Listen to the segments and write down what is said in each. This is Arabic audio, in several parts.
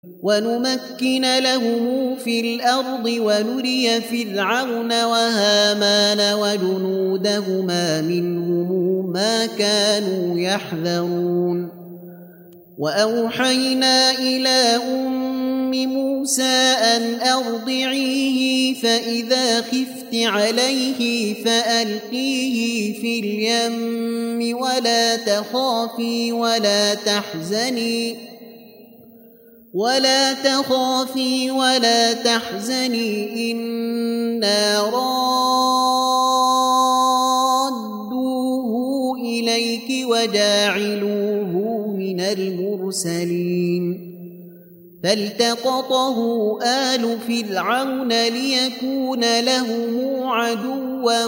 ونمكن لهم في الأرض ونري فرعون وهامان وجنودهما منهم ما كانوا يحذرون وأوحينا إلى أم موسى أن أرضعيه فإذا خفت عليه فألقيه في اليم ولا تخافي ولا تحزني إنا رادوه إليك وجاعلوه من المرسلين فالتقطه آل فرعون ليكون لهم عدوا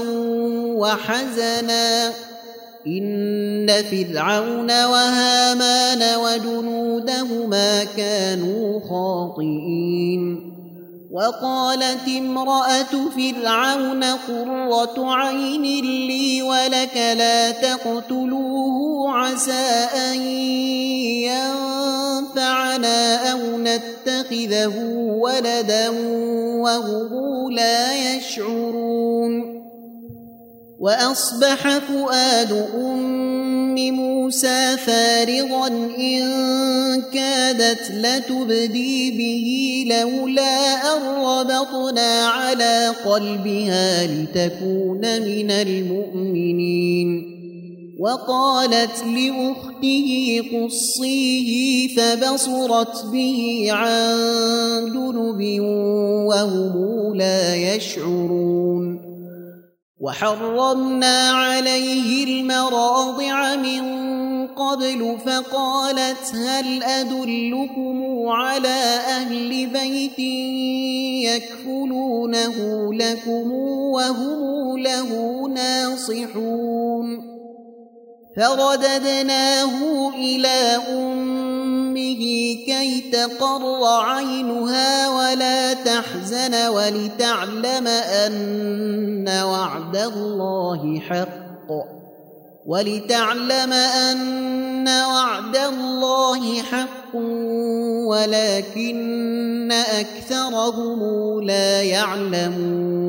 وحزنا إن فرعون وهامان وجنودهما كانوا خاطئين وقالت امرأة فرعون قرة عين لي ولك لا تقتلوه عسى أن ينفعنا أو نتخذه ولدا وهم لا يشعرون وأصبح فؤاد أم موسى فارغا إن كادت لتبدي به لولا أن ربطنا على قلبها لتكون من المؤمنين وقالت لأخته قصيه فبصرت به عن جنب وهم لا يشعرون وحرمنا عليه المراضع من قبل فقالت هل أدلكم على أهل بيت يكفلونه لكم وهم له ناصحون فرددناه إلى أمه كي تقر عينها ولا تحزن ولتعلم أن وعد الله حق ولكن أكثرهم لا يعلمون